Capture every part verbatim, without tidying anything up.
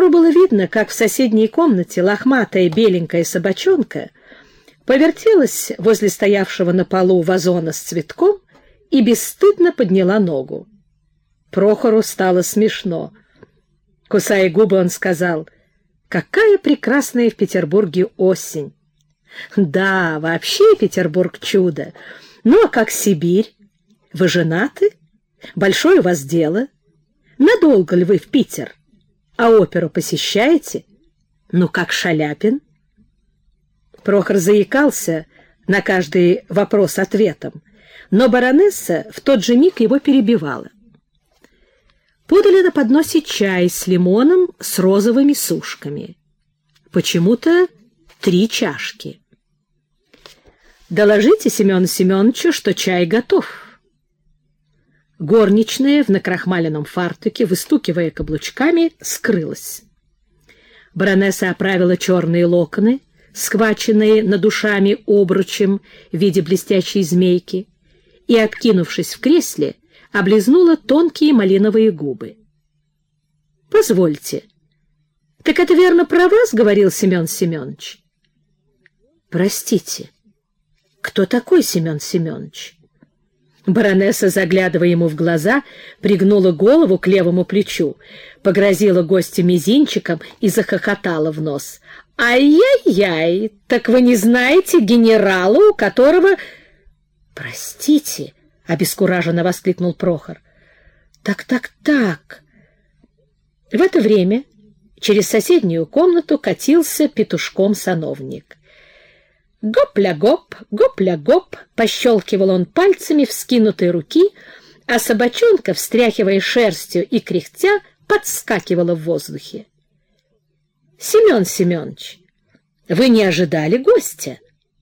Прохору было видно, как в соседней комнате лохматая беленькая собачонка повертелась возле стоявшего на полу вазона с цветком и бесстыдно подняла ногу. Прохору стало смешно. Кусая губы, он сказал: «Какая прекрасная в Петербурге осень!» «Да, вообще Петербург чудо. Ну, а как Сибирь? Вы женаты? Большое у вас дело? Надолго ли вы в Питер? А оперу посещаете? Ну, как Шаляпин?» Прохор заикался на каждый вопрос ответом, но баронесса в тот же миг его перебивала. Подали на подносе чай с лимоном с розовыми сушками. Почему-то три чашки. «Доложите Семену Семеновичу, что чай готов». Горничная в накрахмаленном фартуке, выстукивая каблучками, скрылась. Баронесса оправила черные локоны, схваченные над ушами обручем в виде блестящей змейки, и, откинувшись в кресле, облизнула тонкие малиновые губы. — Позвольте. — Так это верно про вас, — говорил Семен Семенович. — Простите, кто такой Семен Семенович? Баронесса, заглядывая ему в глаза, пригнула голову к левому плечу, погрозила гостю мизинчиком и захохотала в нос. — Ай-яй-яй, так вы не знаете генерала, у которого... — Простите, — обескураженно воскликнул Прохор. «Так, так, так». В это время через соседнюю комнату катился петушком сановник. Гоп-ля-гоп, гоп-ля-гоп, пощелкивал он пальцами вскинутой руки, а собачонка, встряхивая шерстью и кряхтя, подскакивала в воздухе. «Семен Семенович, вы не ожидали гостя?»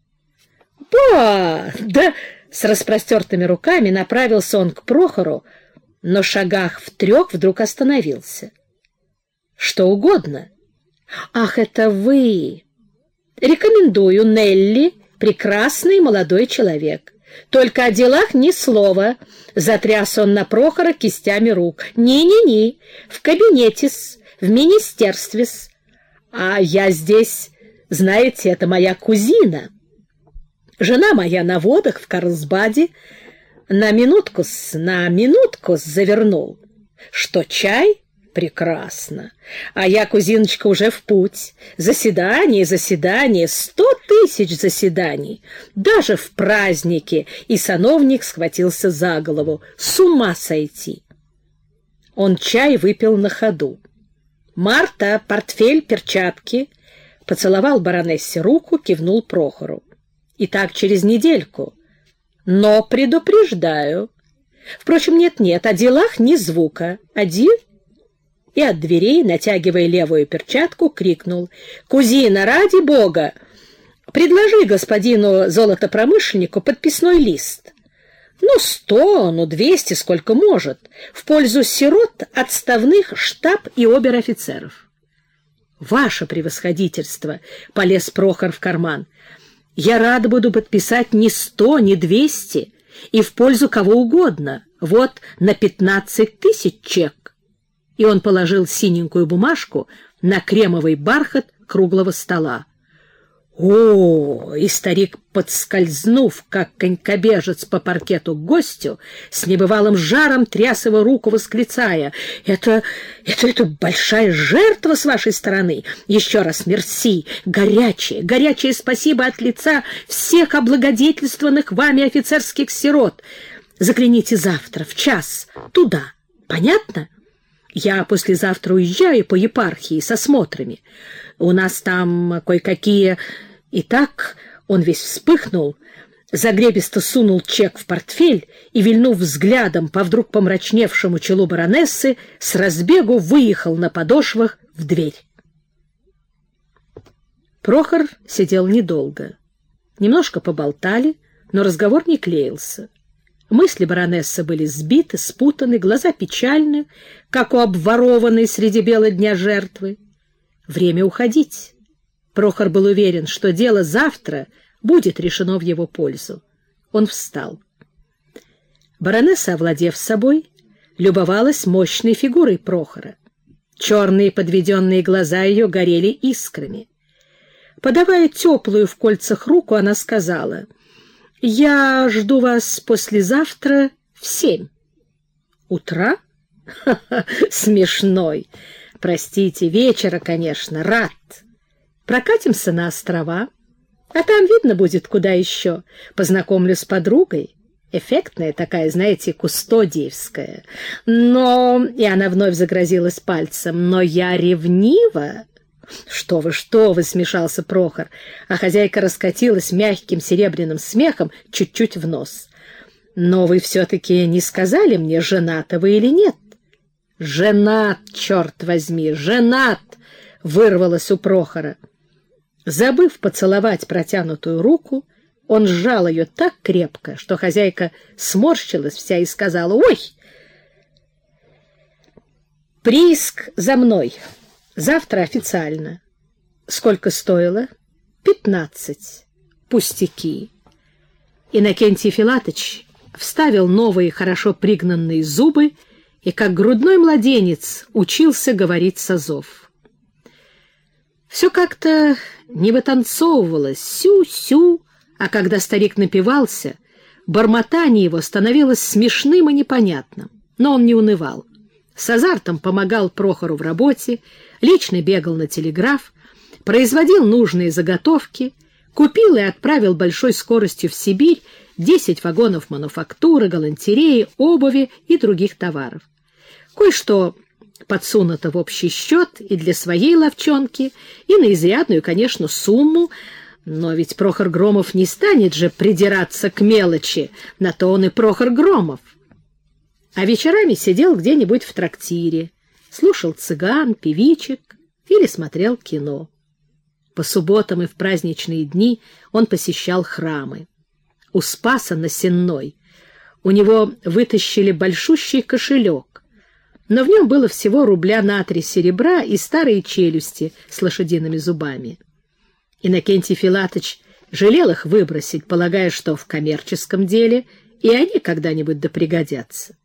«Ба, да...» С распростертыми руками направился он к Прохору, но в шагах в трех вдруг остановился. — Что угодно. — Ах, это вы! Рекомендую, Нелли, прекрасный молодой человек. Только о делах ни слова. Затряс он на Прохора кистями рук. Ни-ни-ни, в кабинете-с, в министерстве-с. А я здесь, знаете, это моя кузина. Жена моя на водах в Карлсбаде. На минутку-с, на минутку-с завернул. Что чай? Прекрасно. А я, кузиночка, уже в путь. Заседание, заседание, сто тысяч заседаний. Даже в празднике. И сановник схватился за голову. С ума сойти. Он чай выпил на ходу. Марта, портфель, перчатки. Поцеловал баронессе руку, кивнул Прохору. И так через недельку. Но предупреждаю. Впрочем, нет-нет, о делах ни звука. Один. И от дверей, натягивая левую перчатку, крикнул: «Кузина, ради бога, предложи господину золотопромышленнику подписной лист. Ну, сто, ну, двести, сколько может, в пользу сирот, отставных, штаб и обер-офицеров». «Ваше превосходительство!» — полез Прохор в карман. «Я рад буду подписать не сто, не двести, и в пользу кого угодно. Вот на пятнадцать тысяч чек». И он положил синенькую бумажку на кремовый бархат круглого стола. О, и старик, подскользнув, как конькобежец по паркету к гостю, с небывалым жаром тряс его руку, восклицая: «Это, это, это большая жертва с вашей стороны! Еще раз мерси! Горячее, горячее спасибо от лица всех облагодетельствованных вами офицерских сирот! Загляните завтра в час туда, понятно? Я послезавтра уезжаю по епархии со смотрами. У нас там кое-какие...» И так он весь вспыхнул, загребисто сунул чек в портфель и, вильнув взглядом по вдруг помрачневшему челу баронессы, с разбегу выехал на подошвах в дверь. Прохор сидел недолго. Немножко поболтали, но разговор не клеился. Мысли баронессы были сбиты, спутаны, глаза печальны, как у обворованной среди бела дня жертвы. Время уходить. Прохор был уверен, что дело завтра будет решено в его пользу. Он встал. Баронесса, овладев собой, любовалась мощной фигурой Прохора. Черные подведенные глаза ее горели искрами. Подавая теплую в кольцах руку, она сказала: «Я жду вас послезавтра в семь». «Утра? Ха-ха, смешной. Простите, вечера, конечно, рад. Прокатимся на острова, а там видно будет, куда еще. Познакомлю с подругой. Эффектная такая, знаете, кустодиевская. Но...» И она вновь загрозилась пальцем. «Но я ревнива». «Что вы, что вы!» — смешался Прохор, а хозяйка раскатилась мягким серебряным смехом чуть-чуть в нос. «Но вы все-таки не сказали мне, женаты вы или нет?» «Женат, черт возьми, женат!» — вырвалось у Прохора. Забыв поцеловать протянутую руку, он сжал ее так крепко, что хозяйка сморщилась вся и сказала: «Ой! Прииск за мной. Завтра официально». «Сколько стоило?» «Пятнадцать». «Пустяки». Иннокентий Филатыч вставил новые хорошо пригнанные зубы и, как грудной младенец, учился говорить с азов. Все как-то не вытанцовывалось, сю-сю, а когда старик напивался, бормотание его становилось смешным и непонятным, но он не унывал. С азартом помогал Прохору в работе, лично бегал на телеграф, производил нужные заготовки, купил и отправил большой скоростью в Сибирь десять вагонов мануфактуры, галантереи, обуви и других товаров. Кое-что подсунуто в общий счет и для своей ловчонки, и на изрядную, конечно, сумму, но ведь Прохор Громов не станет же придираться к мелочи, на то он и Прохор Громов. А вечерами сидел где-нибудь в трактире, слушал цыган, певичек или смотрел кино. По субботам и в праздничные дни он посещал храмы. У Спаса на Сенной у него вытащили большущий кошелек, но в нем было всего рубля на три серебра и старые челюсти с лошадиными зубами. Иннокентий Филатыч жалел их выбросить, полагая, что в коммерческом деле и они когда-нибудь да пригодятся.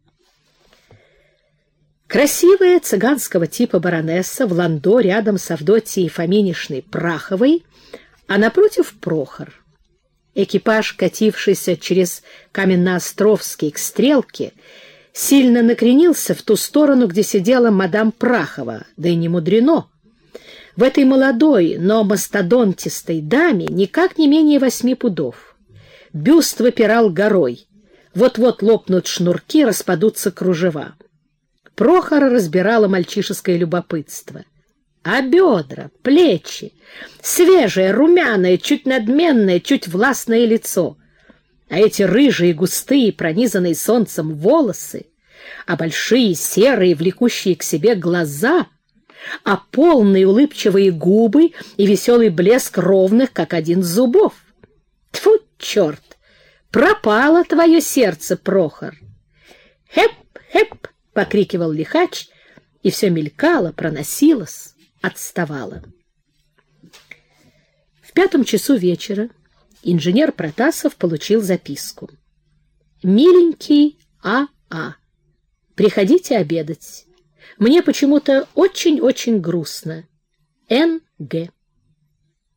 Красивая цыганского типа баронесса в ландо рядом с Авдотьей Фоминишной Праховой, а напротив Прохор. Экипаж, катившийся через Каменноостровский к Стрелке, сильно накренился в ту сторону, где сидела мадам Прахова, да и не мудрено. В этой молодой, но мастодонтистой даме никак не менее восьми пудов. Бюст выпирал горой. Вот-вот лопнут шнурки, распадутся кружева. Прохора разбирало мальчишеское любопытство. А бедра, плечи, свежее, румяное, чуть надменное, чуть властное лицо, а эти рыжие, густые, пронизанные солнцем волосы, а большие, серые, влекущие к себе глаза, а полные улыбчивые губы и веселый блеск ровных, как один зубов. Тьфу, черт! Пропало твое сердце, Прохор! Хэп, хэп! — покрикивал лихач, и все мелькало, проносилось, отставало. В пятом часу вечера инженер Протасов получил записку. «Миленький А.А., приходите обедать. Мне почему-то очень-очень грустно. Н Г»